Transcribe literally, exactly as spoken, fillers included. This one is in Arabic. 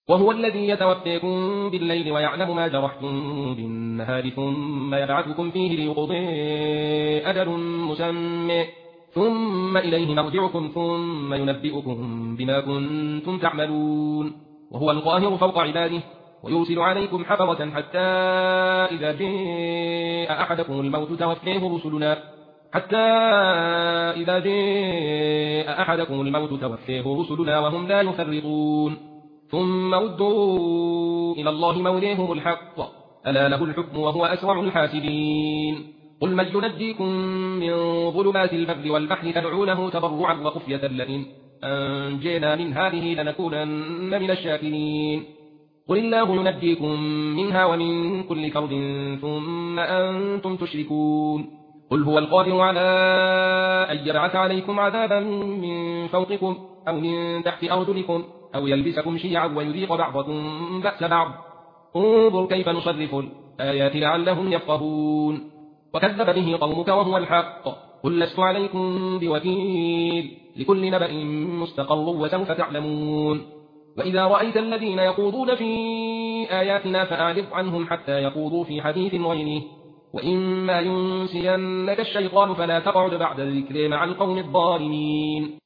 وهو الذي يتوفيكم بالليل ويعلم ما جرحتم بالنهار ثم يبعثكم فيه ليقضي أجل مسمى ثم إليه مرجعكم ثم ينبئكم بما كنتم تعملون وهو القاهر فوق عباده ويرسل عليكم حفظة حتى إذا جاء أحدكم الموت توفيه رسلنا حتى إذا جاء أحدكم الموت توفيه رسلنا وهم لا يفرطون ثم ردوا إلى الله موليهم الحق ألا له الحكم وهو أسرع الحاسبين قل من ينجيكم من ظلمات البر والبحر تدعونه تضرعا وخفية لئن أنجينا من هذه لنكونن من الشاكرين قل الله ينجيكم منها ومن كل كرب ثم أنتم تشركون قل هو القادر على أن يبعث عليكم عذابا من فوقكم أو من تحت أرجلكم أو يلبسكم شيعا ويذيق بعضكم بأس بعض انظر كيف نصرف الآيات لعلهم يفقهون وكذب به قومك وهو الحق قل لست عليكم بوكيل لكل نبأ مستقر وسوف تعلمون وإذا رأيت الذين يخوضون في آياتنا فأعرض عنهم حتى يخوضوا في حديث غيره وإما ينسينك الشيطان فلا تقعد بعد الذكر مع القوم الظالمين